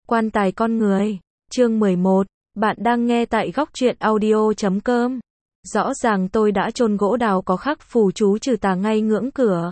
Quan tài con người. Chương 11. Bạn đang nghe tại góc truyện audio.com. Rõ ràng tôi đã chôn gỗ đào có khắc phù chú trừ tà ngay ngưỡng cửa.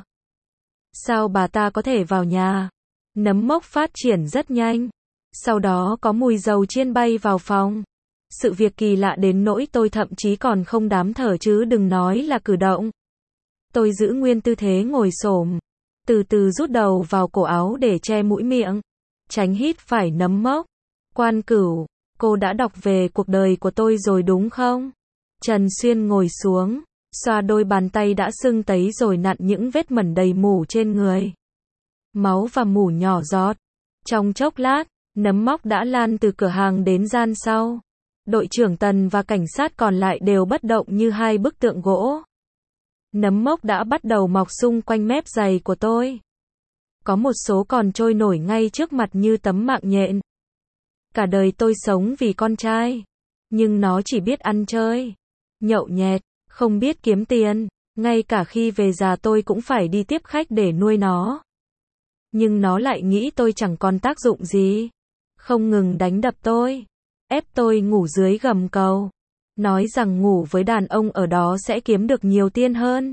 Sao bà ta có thể vào nhà? Nấm mốc phát triển rất nhanh. Sau đó có mùi dầu chiên bay vào phòng. Sự việc kỳ lạ đến nỗi tôi thậm chí còn không dám thở chứ đừng nói là cử động. Tôi giữ nguyên tư thế ngồi xổm, từ từ rút đầu vào cổ áo để che mũi miệng, tránh hít phải nấm mốc. Quan Cửu, cô đã đọc về cuộc đời của tôi rồi đúng không? Trần Xuyên ngồi xuống, xoa đôi bàn tay đã sưng tấy rồi nặn những vết mẩn đầy mủ trên người. Máu và mủ nhỏ giọt. Trong chốc lát, nấm mốc đã lan từ cửa hàng đến gian sau. Đội trưởng Tần và cảnh sát còn lại đều bất động như hai bức tượng gỗ. Nấm mốc đã bắt đầu mọc xung quanh mép giày của tôi. Có một số còn trôi nổi ngay trước mặt như tấm mạng nhện. Cả đời tôi sống vì con trai. Nhưng nó chỉ biết ăn chơi, nhậu nhẹt, không biết kiếm tiền. Ngay cả khi về già tôi cũng phải đi tiếp khách để nuôi nó. Nhưng nó lại nghĩ tôi chẳng còn tác dụng gì. Không ngừng đánh đập tôi, ép tôi ngủ dưới gầm cầu. Nói rằng ngủ với đàn ông ở đó sẽ kiếm được nhiều tiền hơn.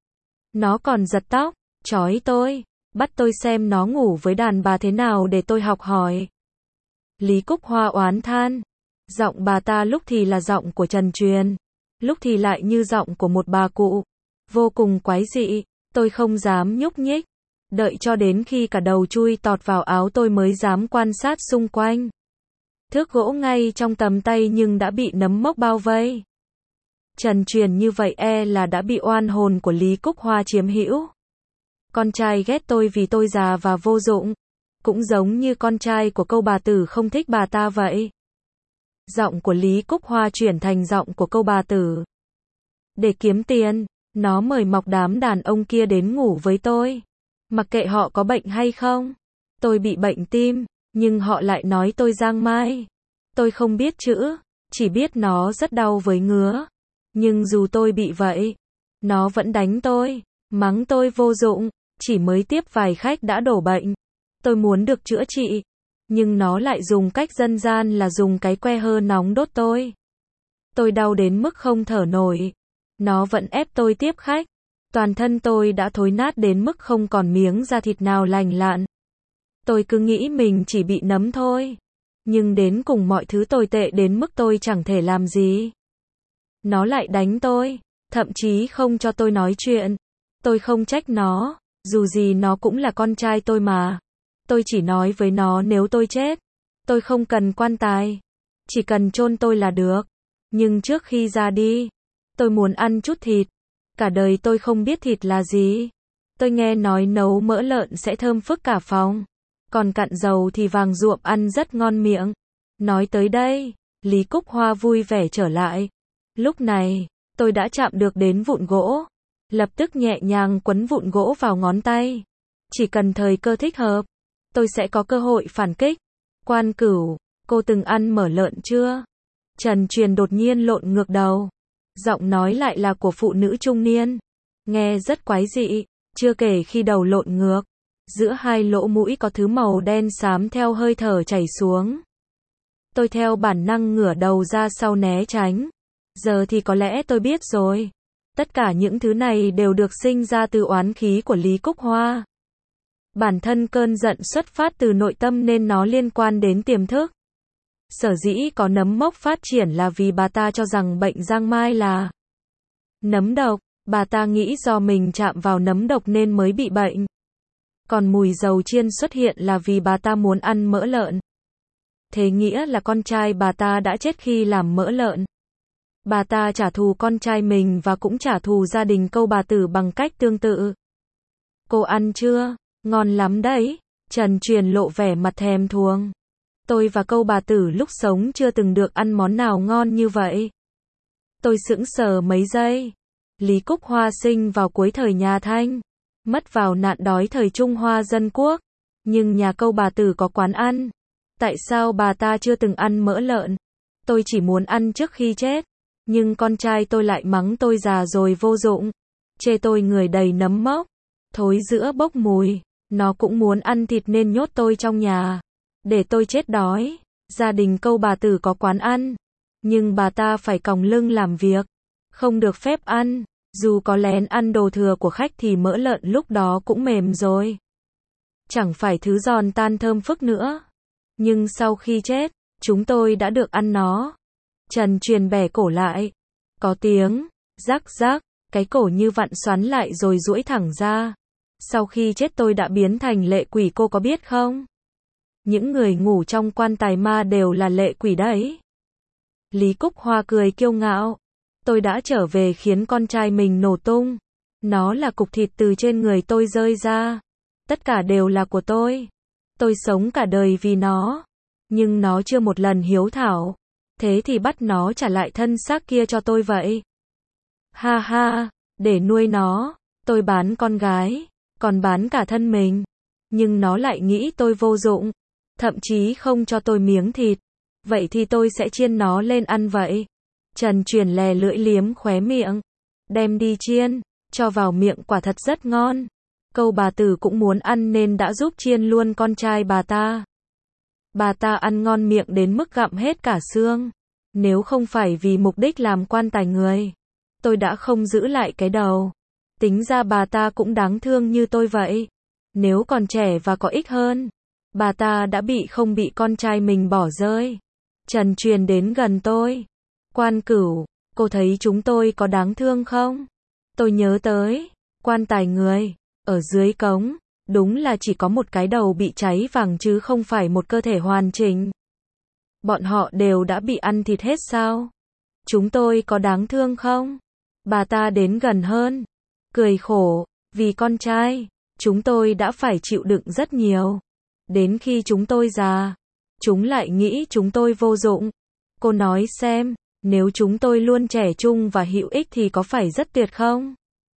Nó còn giật tóc, trói tôi, bắt tôi xem nó ngủ với đàn bà thế nào để tôi học hỏi. Lý Cúc Hoa oán than. Giọng bà ta lúc thì là giọng của Trần Truyền, lúc thì lại như giọng của một bà cụ. Vô cùng quái dị, tôi không dám nhúc nhích. Đợi cho đến khi cả đầu chui tọt vào áo tôi mới dám quan sát xung quanh. Thước gỗ ngay trong tầm tay nhưng đã bị nấm mốc bao vây. Trần Truyền như vậy là đã bị oan hồn của Lý Cúc Hoa chiếm hữu. Con trai ghét tôi vì tôi già và vô dụng. Cũng giống như con trai của câu bà tử không thích bà ta vậy. Giọng của Lý Cúc Hoa chuyển thành giọng của câu bà tử. Để kiếm tiền, nó mời mọc đám đàn ông kia đến ngủ với tôi. Mặc kệ họ có bệnh hay không. Tôi bị bệnh tim, nhưng họ lại nói tôi giang mai. Tôi không biết chữ, chỉ biết nó rất đau với ngứa. Nhưng dù tôi bị vậy, nó vẫn đánh tôi, mắng tôi vô dụng. Chỉ mới tiếp vài khách đã đổ bệnh. Tôi muốn được chữa trị, nhưng nó lại dùng cách dân gian là dùng cái que hơ nóng đốt tôi. Tôi đau đến mức không thở nổi. Nó vẫn ép tôi tiếp khách. Toàn thân tôi đã thối nát đến mức không còn miếng da thịt nào lành lặn. Tôi cứ nghĩ mình chỉ bị nấm thôi. Nhưng đến cùng mọi thứ tồi tệ đến mức tôi chẳng thể làm gì. Nó lại đánh tôi, thậm chí không cho tôi nói chuyện. Tôi không trách nó, dù gì nó cũng là con trai tôi mà. Tôi chỉ nói với nó nếu tôi chết, tôi không cần quan tài. Chỉ cần chôn tôi là được. Nhưng trước khi ra đi, tôi muốn ăn chút thịt. Cả đời tôi không biết thịt là gì. Tôi nghe nói nấu mỡ lợn sẽ thơm phức cả phòng. Còn cặn dầu thì vàng ruộm ăn rất ngon miệng. Nói tới đây, Lý Cúc Hoa vui vẻ trở lại. Lúc này, tôi đã chạm được đến vụn gỗ. Lập tức nhẹ nhàng quấn vụn gỗ vào ngón tay. Chỉ cần thời cơ thích hợp, tôi sẽ có cơ hội phản kích. Quan Cửu, cô từng ăn mỡ lợn chưa? Trần Truyền đột nhiên lộn ngược đầu. Giọng nói lại là của phụ nữ trung niên. Nghe rất quái dị, chưa kể khi đầu lộn ngược. Giữa hai lỗ mũi có thứ màu đen xám theo hơi thở chảy xuống. Tôi theo bản năng ngửa đầu ra sau né tránh. Giờ thì có lẽ tôi biết rồi. Tất cả những thứ này đều được sinh ra từ oán khí của Lý Cúc Hoa. Bản thân cơn giận xuất phát từ nội tâm nên nó liên quan đến tiềm thức. Sở dĩ có nấm mốc phát triển là vì bà ta cho rằng bệnh giang mai là nấm độc. Bà ta nghĩ do mình chạm vào nấm độc nên mới bị bệnh. Còn mùi dầu chiên xuất hiện là vì bà ta muốn ăn mỡ lợn. Thế nghĩa là con trai bà ta đã chết khi làm mỡ lợn. Bà ta trả thù con trai mình và cũng trả thù gia đình câu bà tử bằng cách tương tự. Cô ăn chưa? Ngon lắm đấy. Trần Truyền lộ vẻ mặt thèm thuồng. Tôi và câu bà tử lúc sống chưa từng được ăn món nào ngon như vậy. Tôi sững sờ mấy giây. Lý Cúc Hoa sinh vào cuối thời nhà Thanh, mất vào nạn đói thời Trung Hoa Dân Quốc. Nhưng nhà câu bà tử có quán ăn. Tại sao bà ta chưa từng ăn mỡ lợn? Tôi chỉ muốn ăn trước khi chết. Nhưng con trai tôi lại mắng tôi già rồi vô dụng. Chê tôi người đầy nấm mốc. Thối giữa bốc mùi. Nó cũng muốn ăn thịt nên nhốt tôi trong nhà. để tôi chết đói. Gia đình câu bà Tử có quán ăn, nhưng bà ta phải còng lưng làm việc, không được phép ăn. Dù có lén ăn đồ thừa của khách thì mỡ lợn lúc đó cũng mềm rồi. Chẳng phải thứ giòn tan thơm phức nữa. Nhưng sau khi chết, chúng tôi đã được ăn nó. Trần Truyền bẻ cổ lại. Có tiếng, rắc rắc, cái cổ như vặn xoắn lại rồi duỗi thẳng ra. Sau khi chết tôi đã biến thành lệ quỷ, cô có biết không? Những người ngủ trong quan tài ma đều là lệ quỷ đấy. Lý Cúc Hoa cười kiêu ngạo. Tôi đã trở về khiến con trai mình nổ tung. Nó là cục thịt từ trên người tôi rơi ra. Tất cả đều là của tôi. Tôi sống cả đời vì nó. Nhưng nó chưa một lần hiếu thảo. Thế thì bắt nó trả lại thân xác kia cho tôi vậy. Ha ha, để nuôi nó, tôi bán con gái, còn bán cả thân mình. Nhưng nó lại nghĩ tôi vô dụng, thậm chí không cho tôi miếng thịt. Vậy thì tôi sẽ chiên nó lên ăn vậy. Trần Truyền lè lưỡi liếm khóe miệng. Đem đi chiên, cho vào miệng quả thật rất ngon. Câu bà Tử cũng muốn ăn nên đã giúp chiên luôn con trai bà ta. Bà ta ăn ngon miệng đến mức gặm hết cả xương. Nếu không phải vì mục đích làm quan tài người, tôi đã không giữ lại cái đầu. Tính ra bà ta cũng đáng thương như tôi vậy. Nếu còn trẻ và có ích hơn, bà ta đã không bị con trai mình bỏ rơi. Trần Truyền đến gần tôi. Quan Cửu, cô thấy chúng tôi có đáng thương không? Tôi nhớ tới quan tài người ở dưới cống, đúng là chỉ có một cái đầu bị cháy vàng chứ không phải một cơ thể hoàn chỉnh. Bọn họ đều đã bị ăn thịt hết sao? Chúng tôi có đáng thương không? Bà ta đến gần hơn, cười khổ, vì con trai, chúng tôi đã phải chịu đựng rất nhiều. Đến khi chúng tôi già, chúng lại nghĩ chúng tôi vô dụng. Cô nói xem, nếu chúng tôi luôn trẻ trung và hữu ích thì có phải rất tuyệt không?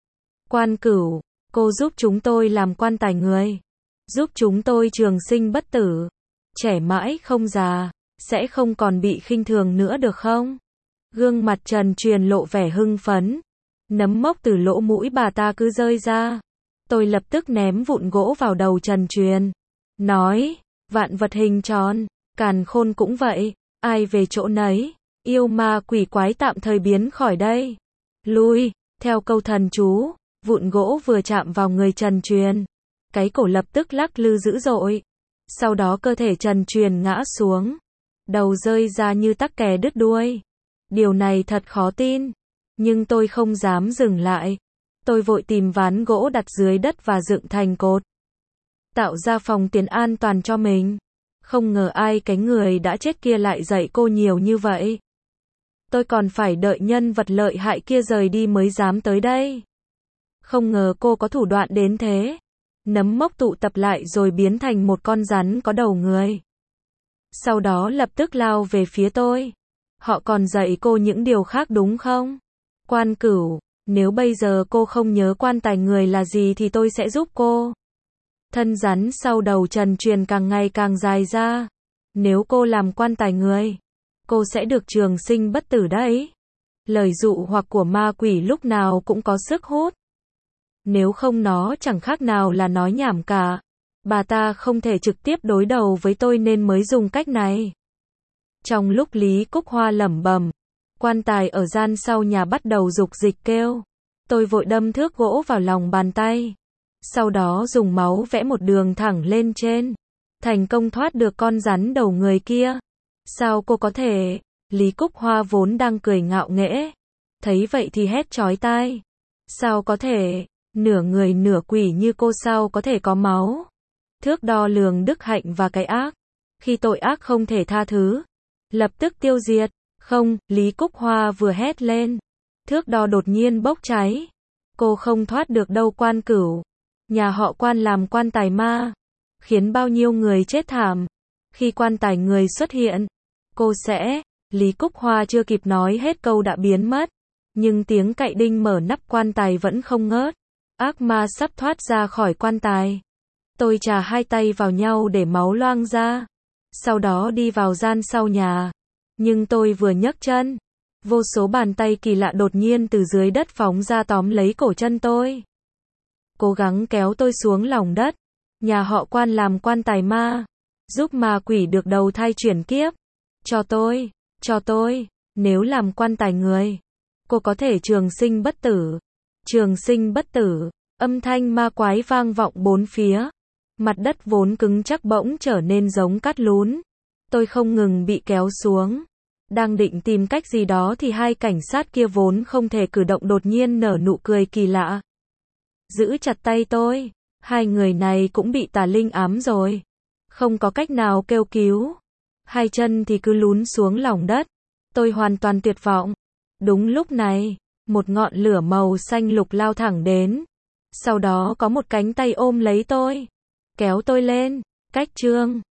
Quan Cửu, cô giúp chúng tôi làm quan tài người, giúp chúng tôi trường sinh bất tử, trẻ mãi không già, sẽ không còn bị khinh thường nữa được không? Gương mặt Trần Truyền lộ vẻ hưng phấn. Nấm mốc từ lỗ mũi bà ta cứ rơi ra. Tôi lập tức ném vụn gỗ vào đầu Trần Truyền. Nói, vạn vật hình tròn, càn khôn cũng vậy, ai về chỗ nấy, yêu ma quỷ quái tạm thời biến khỏi đây. Lui, theo câu thần chú, vụn gỗ vừa chạm vào người Trần Truyền, cái cổ lập tức lắc lư dữ dội. Sau đó cơ thể Trần Truyền ngã xuống, đầu rơi ra như tắc kè đứt đuôi. Điều này thật khó tin, nhưng tôi không dám dừng lại. Tôi vội tìm ván gỗ đặt dưới đất và dựng thành cột, tạo ra phòng tiền an toàn cho mình. Không ngờ cái người đã chết kia lại dạy cô nhiều như vậy. Tôi còn phải đợi nhân vật lợi hại kia rời đi mới dám tới đây. Không ngờ cô có thủ đoạn đến thế. Nấm mốc tụ tập lại rồi biến thành một con rắn có đầu người. Sau đó lập tức lao về phía tôi. Họ còn dạy cô những điều khác đúng không? Quan Cửu, nếu bây giờ cô không nhớ quan tài người là gì thì tôi sẽ giúp cô. Thân rắn sau đầu Trần Truyền càng ngày càng dài ra. Nếu cô làm quan tài người, cô sẽ được trường sinh bất tử đấy. Lời dụ hoặc của ma quỷ lúc nào cũng có sức hút. Nếu không nó chẳng khác nào là nói nhảm cả. Bà ta không thể trực tiếp đối đầu với tôi nên mới dùng cách này. Trong lúc Lý Cúc Hoa lẩm bẩm, quan tài ở gian sau nhà bắt đầu rục dịch kêu. Tôi vội đâm thước gỗ vào lòng bàn tay. Sau đó dùng máu vẽ một đường thẳng lên trên. Thành công thoát được con rắn đầu người kia. Sao cô có thể? Lý Cúc Hoa vốn đang cười ngạo nghễ. Thấy vậy thì hét chói tai. Sao có thể? Nửa người nửa quỷ như cô sao có thể có máu? Thước đo lường đức hạnh và cái ác. Khi tội ác không thể tha thứ, lập tức tiêu diệt. Không, Lý Cúc Hoa vừa hét lên. Thước đo đột nhiên bốc cháy. Cô không thoát được đâu Quan Cửu. Nhà họ Quan làm quan tài ma, khiến bao nhiêu người chết thảm. Khi quan tài người xuất hiện, cô sẽ... Lý Cúc Hoa chưa kịp nói hết câu đã biến mất. Nhưng tiếng cậy đinh mở nắp quan tài vẫn không ngớt. Ác ma sắp thoát ra khỏi quan tài. Tôi chà hai tay vào nhau để máu loang ra. Sau đó đi vào gian sau nhà. Nhưng tôi vừa nhấc chân, vô số bàn tay kỳ lạ đột nhiên từ dưới đất phóng ra tóm lấy cổ chân tôi. Cố gắng kéo tôi xuống lòng đất. Nhà họ Quan làm quan tài ma, Giúp ma quỷ được đầu thai chuyển kiếp. Cho tôi, nếu làm quan tài người, cô có thể trường sinh bất tử. Trường sinh bất tử, âm thanh ma quái vang vọng bốn phía. Mặt đất vốn cứng chắc bỗng trở nên giống cát lún. Tôi không ngừng bị kéo xuống. Đang định tìm cách gì đó thì hai cảnh sát kia vốn không thể cử động đột nhiên nở nụ cười kỳ lạ. Giữ chặt tay tôi. Hai người này cũng bị tà linh ám rồi. Không có cách nào kêu cứu. Hai chân thì cứ lún xuống lòng đất. Tôi hoàn toàn tuyệt vọng. Đúng lúc này, một ngọn lửa màu xanh lục lao thẳng đến. Sau đó có một cánh tay ôm lấy tôi. Kéo tôi lên. Cách chương